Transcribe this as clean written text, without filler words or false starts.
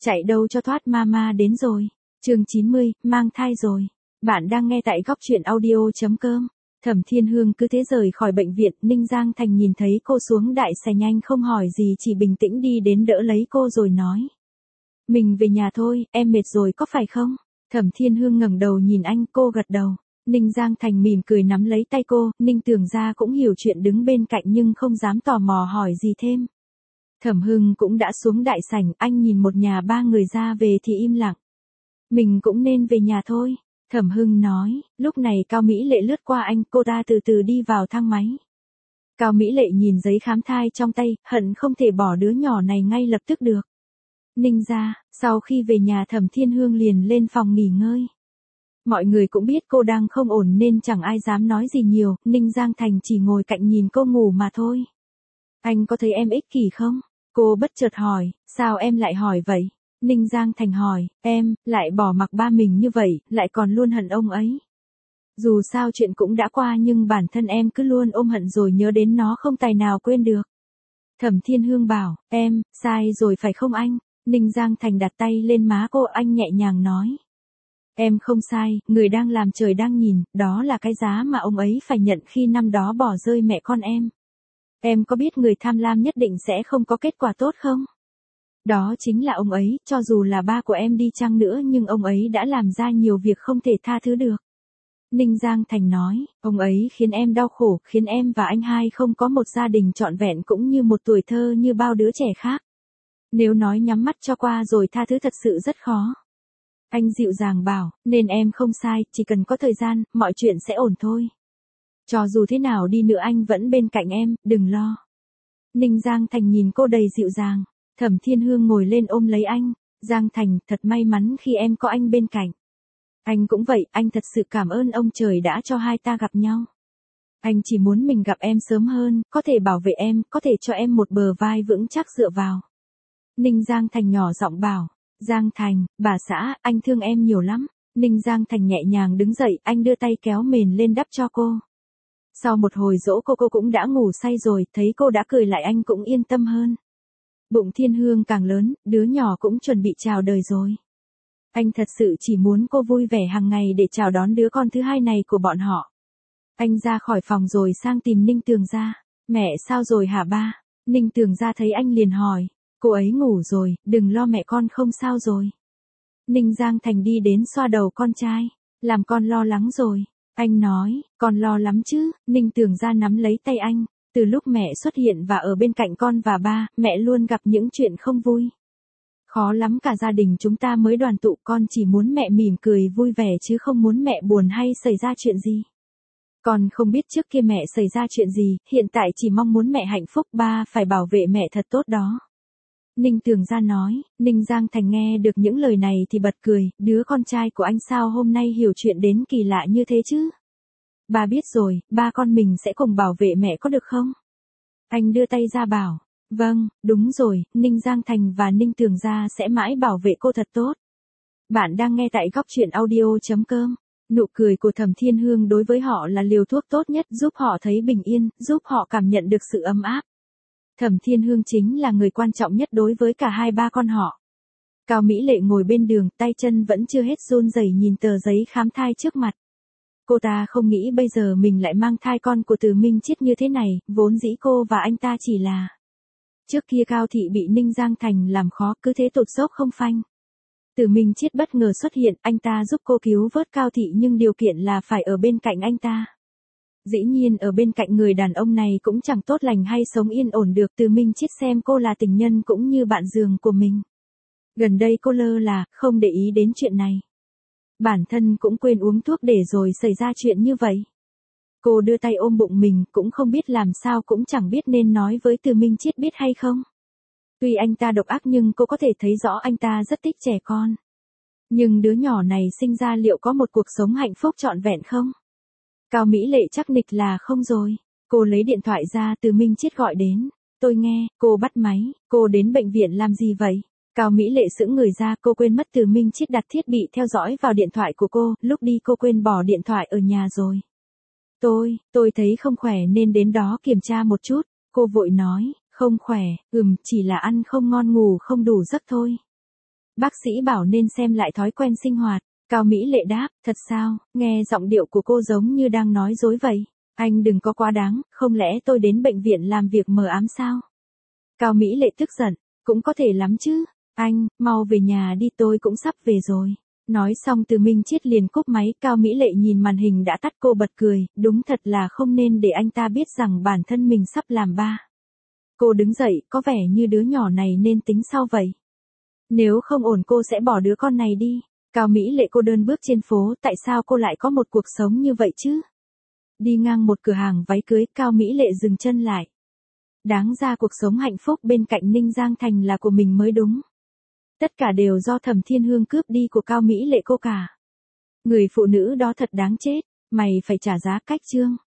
Chạy đâu cho thoát, mama đến rồi. Chương 90, mang thai rồi. Bạn đang nghe tại góc truyện audio.com. Thẩm Thiên Hương cứ thế rời khỏi bệnh viện, Ninh Giang Thành nhìn thấy cô xuống đại sảnh nhanh không hỏi gì, chỉ bình tĩnh đi đến đỡ lấy cô rồi nói. Mình về nhà thôi, em mệt rồi có phải không? Thẩm Thiên Hương ngẩng đầu nhìn anh, cô gật đầu. Ninh Giang Thành mỉm cười nắm lấy tay cô, Ninh Tường Gia cũng hiểu chuyện đứng bên cạnh nhưng không dám tò mò hỏi gì thêm. Thẩm Hưng cũng đã xuống đại sảnh, anh nhìn một nhà ba người ra về thì im lặng. Mình cũng nên về nhà thôi. Thẩm Hưng nói, lúc này Cao Mỹ Lệ lướt qua anh, cô ta từ từ đi vào thang máy. Cao Mỹ Lệ nhìn giấy khám thai trong tay, hận không thể bỏ đứa nhỏ này ngay lập tức được. Ninh gia, sau khi về nhà Thẩm Thiên Hương liền lên phòng nghỉ ngơi. Mọi người cũng biết cô đang không ổn nên chẳng ai dám nói gì nhiều, Ninh Giang Thành chỉ ngồi cạnh nhìn cô ngủ mà thôi. Anh có thấy em ích kỷ không? Cô bất chợt hỏi, sao em lại hỏi vậy? Ninh Giang Thành hỏi, em, lại bỏ mặc ba mình như vậy, lại còn luôn hận ông ấy. Dù sao chuyện cũng đã qua nhưng bản thân em cứ luôn ôm hận rồi nhớ đến nó không tài nào quên được. Thẩm Thiên Hương bảo, em, sai rồi phải không anh? Ninh Giang Thành đặt tay lên má cô, anh nhẹ nhàng nói. Em không sai, người đang làm trời đang nhìn, đó là cái giá mà ông ấy phải nhận khi năm đó bỏ rơi mẹ con em. Em có biết người tham lam nhất định sẽ không có kết quả tốt không? Đó chính là ông ấy, cho dù là ba của em đi chăng nữa nhưng ông ấy đã làm ra nhiều việc không thể tha thứ được. Ninh Giang Thành nói, ông ấy khiến em đau khổ, khiến em và anh hai không có một gia đình trọn vẹn cũng như một tuổi thơ như bao đứa trẻ khác. Nếu nói nhắm mắt cho qua rồi tha thứ thật sự rất khó. Anh dịu dàng bảo, nên em không sai, chỉ cần có thời gian, mọi chuyện sẽ ổn thôi. Cho dù thế nào đi nữa anh vẫn bên cạnh em, đừng lo. Ninh Giang Thành nhìn cô đầy dịu dàng. Thẩm Thiên Hương ngồi lên ôm lấy anh. Giang Thành, thật may mắn khi em có anh bên cạnh. Anh cũng vậy, anh thật sự cảm ơn ông trời đã cho hai ta gặp nhau. Anh chỉ muốn mình gặp em sớm hơn, có thể bảo vệ em, có thể cho em một bờ vai vững chắc dựa vào. Ninh Giang Thành nhỏ giọng bảo. Giang Thành, bà xã, anh thương em nhiều lắm. Ninh Giang Thành nhẹ nhàng đứng dậy, anh đưa tay kéo mền lên đắp cho cô. Sau một hồi dỗ cô cũng đã ngủ say rồi, thấy cô đã cười lại anh cũng yên tâm hơn. Bụng Thiên Hương càng lớn, đứa nhỏ cũng chuẩn bị chào đời rồi. Anh thật sự chỉ muốn cô vui vẻ hàng ngày để chào đón đứa con thứ hai này của bọn họ. Anh ra khỏi phòng rồi sang tìm Ninh Tường Gia. Mẹ sao rồi hả ba? Ninh Tường Gia thấy anh liền hỏi. Cô ấy ngủ rồi, đừng lo mẹ con không sao rồi. Ninh Giang Thành đi đến xoa đầu con trai. Làm con lo lắng rồi. Anh nói, con lo lắm chứ. Ninh Tường Gia nắm lấy tay anh. Từ lúc mẹ xuất hiện và ở bên cạnh con và ba, mẹ luôn gặp những chuyện không vui. Khó lắm cả gia đình chúng ta mới đoàn tụ, con chỉ muốn mẹ mỉm cười vui vẻ chứ không muốn mẹ buồn hay xảy ra chuyện gì. Con không biết trước kia mẹ xảy ra chuyện gì, hiện tại chỉ mong muốn mẹ hạnh phúc, ba phải bảo vệ mẹ thật tốt đó. Ninh Tường Gia nói, Ninh Giang Thành nghe được những lời này thì bật cười, đứa con trai của anh sao hôm nay hiểu chuyện đến kỳ lạ như thế chứ? Ba biết rồi, ba con mình sẽ cùng bảo vệ mẹ có được không? Anh đưa tay ra bảo, vâng, đúng rồi, Ninh Giang Thành và Ninh Tường Gia sẽ mãi bảo vệ cô thật tốt. Bạn đang nghe tại góc truyện audio.com. Nụ cười của Thẩm Thiên Hương đối với họ là liều thuốc tốt nhất, giúp họ thấy bình yên, giúp họ cảm nhận được sự ấm áp. Thẩm Thiên Hương chính là người quan trọng nhất đối với cả hai ba con họ. Cao Mỹ Lệ ngồi bên đường, tay chân vẫn chưa hết run rẩy nhìn tờ giấy khám thai trước mặt. Cô ta không nghĩ bây giờ mình lại mang thai con của Từ Minh Chiết như thế này, vốn dĩ cô và anh ta chỉ là. Trước kia Cao Thị bị Ninh Giang Thành làm khó, cứ thế tụt dốc không phanh. Từ Minh Chiết bất ngờ xuất hiện, anh ta giúp cô cứu vớt Cao Thị nhưng điều kiện là phải ở bên cạnh anh ta. Dĩ nhiên ở bên cạnh người đàn ông này cũng chẳng tốt lành hay sống yên ổn được. Từ Minh Chiết xem cô là tình nhân cũng như bạn giường của mình. Gần đây cô lơ là, không để ý đến chuyện này. Bản thân cũng quên uống thuốc để rồi xảy ra chuyện như vậy. Cô đưa tay ôm bụng mình, cũng không biết làm sao, cũng chẳng biết nên nói với Từ Minh Chiết biết hay không. Tuy anh ta độc ác nhưng cô có thể thấy rõ anh ta rất thích trẻ con. Nhưng đứa nhỏ này sinh ra liệu có một cuộc sống hạnh phúc trọn vẹn không? Cao Mỹ Lệ chắc nịch là không rồi. Cô lấy điện thoại ra, Từ Minh Chiết gọi đến. Tôi nghe, cô bắt máy, cô đến bệnh viện làm gì vậy? Cao Mỹ Lệ sững người ra, cô quên mất Từ Minh Chiết đặt thiết bị theo dõi vào điện thoại của cô, lúc đi cô quên bỏ điện thoại ở nhà rồi. Tôi thấy không khỏe nên đến đó kiểm tra một chút. Cô vội nói, không khỏe, chỉ là ăn không ngon ngủ không đủ giấc thôi. Bác sĩ bảo nên xem lại thói quen sinh hoạt. Cao Mỹ Lệ đáp, thật sao, nghe giọng điệu của cô giống như đang nói dối vậy. Anh đừng có quá đáng, không lẽ tôi đến bệnh viện làm việc mờ ám sao? Cao Mỹ Lệ tức giận, cũng có thể lắm chứ. Anh, mau về nhà đi, tôi cũng sắp về rồi. Nói xong Từ Minh Chiết liền cúp máy. Cao Mỹ Lệ nhìn màn hình đã tắt, cô bật cười, đúng thật là không nên để anh ta biết rằng bản thân mình sắp làm ba. Cô đứng dậy, có vẻ như đứa nhỏ này nên tính sau vậy. Nếu không ổn cô sẽ bỏ đứa con này đi. Cao Mỹ Lệ cô đơn bước trên phố, tại sao cô lại có một cuộc sống như vậy chứ? Đi ngang một cửa hàng váy cưới, Cao Mỹ Lệ dừng chân lại. Đáng ra cuộc sống hạnh phúc bên cạnh Ninh Giang Thành là của mình mới đúng. Tất cả đều do Thẩm Thiên Hương cướp đi của Cao Mỹ Lệ cô cả. Người phụ nữ đó thật đáng chết, mày phải trả giá. Cách chương